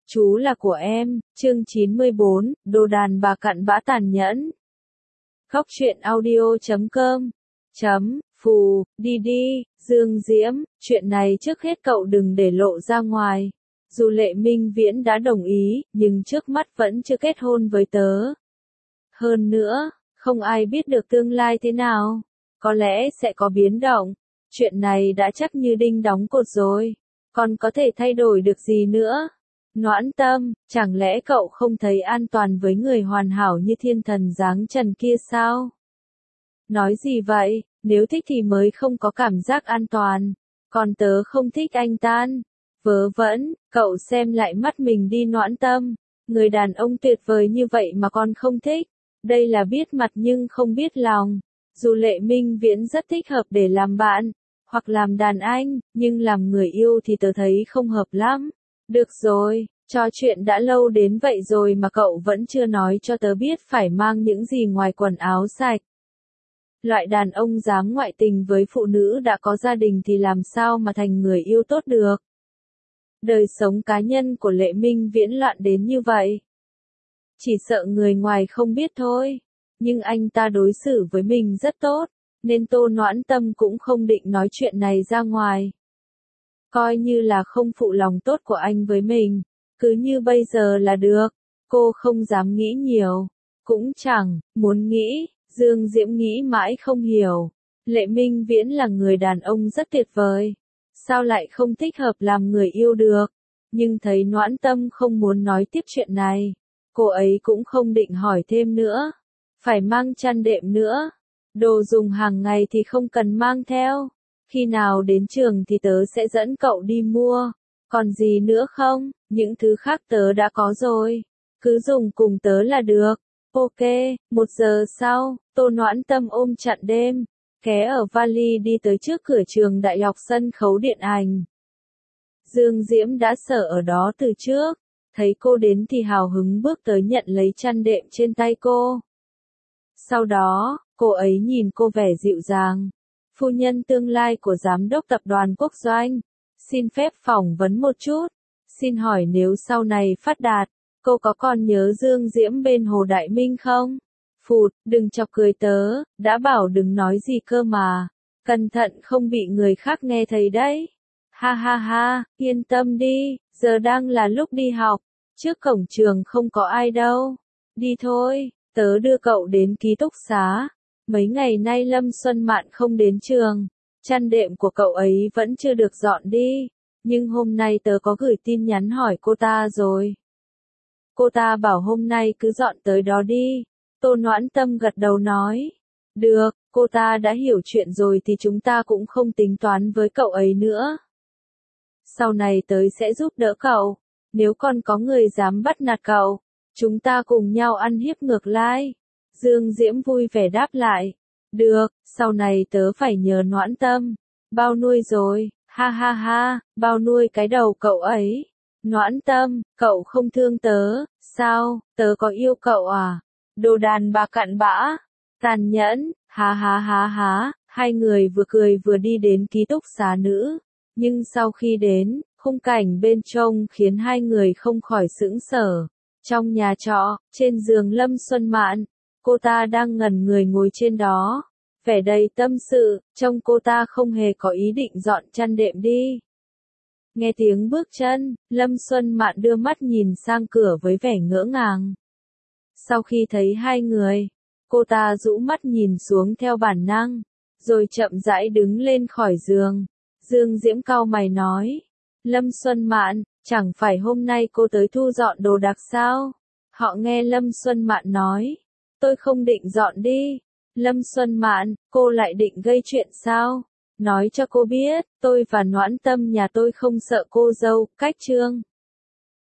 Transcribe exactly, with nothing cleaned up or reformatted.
Chú là của em, chương chín mươi bốn, đồ đàn bà cặn bã tàn nhẫn. Khóc chuyện audio chấm com chấm phù, đi đi, Dương Diễm, chuyện này trước hết cậu đừng để lộ ra ngoài. Dù Lệ Minh Viễn đã đồng ý, nhưng trước mắt vẫn chưa kết hôn với tớ. Hơn nữa, không ai biết được tương lai thế nào. Có lẽ sẽ có biến động. Chuyện này đã chắc như đinh đóng cột rồi. Còn có thể thay đổi được gì nữa? Noãn Tâm, chẳng lẽ cậu không thấy an toàn với người hoàn hảo như thiên thần dáng trần kia sao? Nói gì vậy, nếu thích thì mới không có cảm giác an toàn. Còn tớ không thích anh tan. Vớ vẩn, cậu xem lại mắt mình đi Noãn Tâm. Người đàn ông tuyệt vời như vậy mà con không thích. Đây là biết mặt nhưng không biết lòng. Dù Lệ Minh Viễn rất thích hợp để làm bạn, hoặc làm đàn anh, nhưng làm người yêu thì tớ thấy không hợp lắm. Được rồi, trò chuyện đã lâu đến vậy rồi mà cậu vẫn chưa nói cho tớ biết phải mang những gì ngoài quần áo sạch. Loại đàn ông dám ngoại tình với phụ nữ đã có gia đình thì làm sao mà thành người yêu tốt được. Đời sống cá nhân của Lệ Minh Viễn loạn đến như vậy. Chỉ sợ người ngoài không biết thôi. Nhưng anh ta đối xử với mình rất tốt, nên Tô Noãn Tâm cũng không định nói chuyện này ra ngoài. Coi như là không phụ lòng tốt của anh với mình, cứ như bây giờ là được. Cô không dám nghĩ nhiều, cũng chẳng muốn nghĩ. Dương Diễm nghĩ mãi không hiểu. Lệ Minh Viễn là người đàn ông rất tuyệt vời, sao lại không thích hợp làm người yêu được? Nhưng thấy Noãn Tâm không muốn nói tiếp chuyện này, cô ấy cũng không định hỏi thêm nữa. Phải mang chăn đệm nữa. Đồ dùng hàng ngày thì không cần mang theo. Khi nào đến trường thì tớ sẽ dẫn cậu đi mua. Còn gì nữa không? Những thứ khác tớ đã có rồi. Cứ dùng cùng tớ là được. Ok, một giờ sau, Tô Noãn Tâm ôm chặn đêm, ké ở vali đi tới trước cửa trường đại học sân khấu điện ảnh. Dương Diễm đã sợ ở đó từ trước. Thấy cô đến thì hào hứng bước tới nhận lấy chăn đệm trên tay cô. Sau đó, cô ấy nhìn cô vẻ dịu dàng. Phu nhân tương lai của giám đốc tập đoàn Quốc Doanh. Xin phép phỏng vấn một chút. Xin hỏi nếu sau này phát đạt, cô có còn nhớ Dương Diễm bên Hồ Đại Minh không? Phụt, đừng chọc cười tớ, đã bảo đừng nói gì cơ mà. Cẩn thận không bị người khác nghe thấy đấy. Ha ha ha, yên tâm đi, giờ đang là lúc đi học. Trước cổng trường không có ai đâu. Đi thôi. Tớ đưa cậu đến ký túc xá. Mấy ngày nay Lâm Xuân Mạn không đến trường. Chăn đệm của cậu ấy vẫn chưa được dọn đi. Nhưng hôm nay tớ có gửi tin nhắn hỏi cô ta rồi. Cô ta bảo hôm nay cứ dọn tới đó đi. Tô Noãn Tâm gật đầu nói. Được, cô ta đã hiểu chuyện rồi thì chúng ta cũng không tính toán với cậu ấy nữa. Sau này tới sẽ giúp đỡ cậu. Nếu còn có người dám bắt nạt cậu, chúng ta cùng nhau ăn hiếp ngược lại. Dương Diễm vui vẻ đáp lại. Được, sau này tớ phải nhờ Noãn Tâm. Bao nuôi rồi, ha ha ha, bao nuôi cái đầu cậu ấy. Noãn Tâm, cậu không thương tớ, sao, tớ có yêu cậu à? Đồ đàn bà cặn bã, tàn nhẫn, ha ha ha ha. Hai người vừa cười vừa đi đến ký túc xá nữ. Nhưng sau khi đến, khung cảnh bên trong khiến hai người không khỏi sững sờ. Trong nhà trọ, trên giường Lâm Xuân Mạn, cô ta đang ngẩn người ngồi trên đó, vẻ đầy tâm sự, trông cô ta không hề có ý định dọn chăn đệm đi. Nghe tiếng bước chân, Lâm Xuân Mạn đưa mắt nhìn sang cửa với vẻ ngỡ ngàng. Sau khi thấy hai người, cô ta rũ mắt nhìn xuống theo bản năng, rồi chậm rãi đứng lên khỏi giường. Dương Diễm cau mày nói, Lâm Xuân Mạn, chẳng phải hôm nay cô tới thu dọn đồ đạc sao? Họ nghe Lâm Xuân Mạn nói, tôi không định dọn đi. Lâm Xuân Mạn, cô lại định gây chuyện sao? Nói cho cô biết, tôi và Noãn Tâm nhà tôi không sợ cô dâu, cách trương.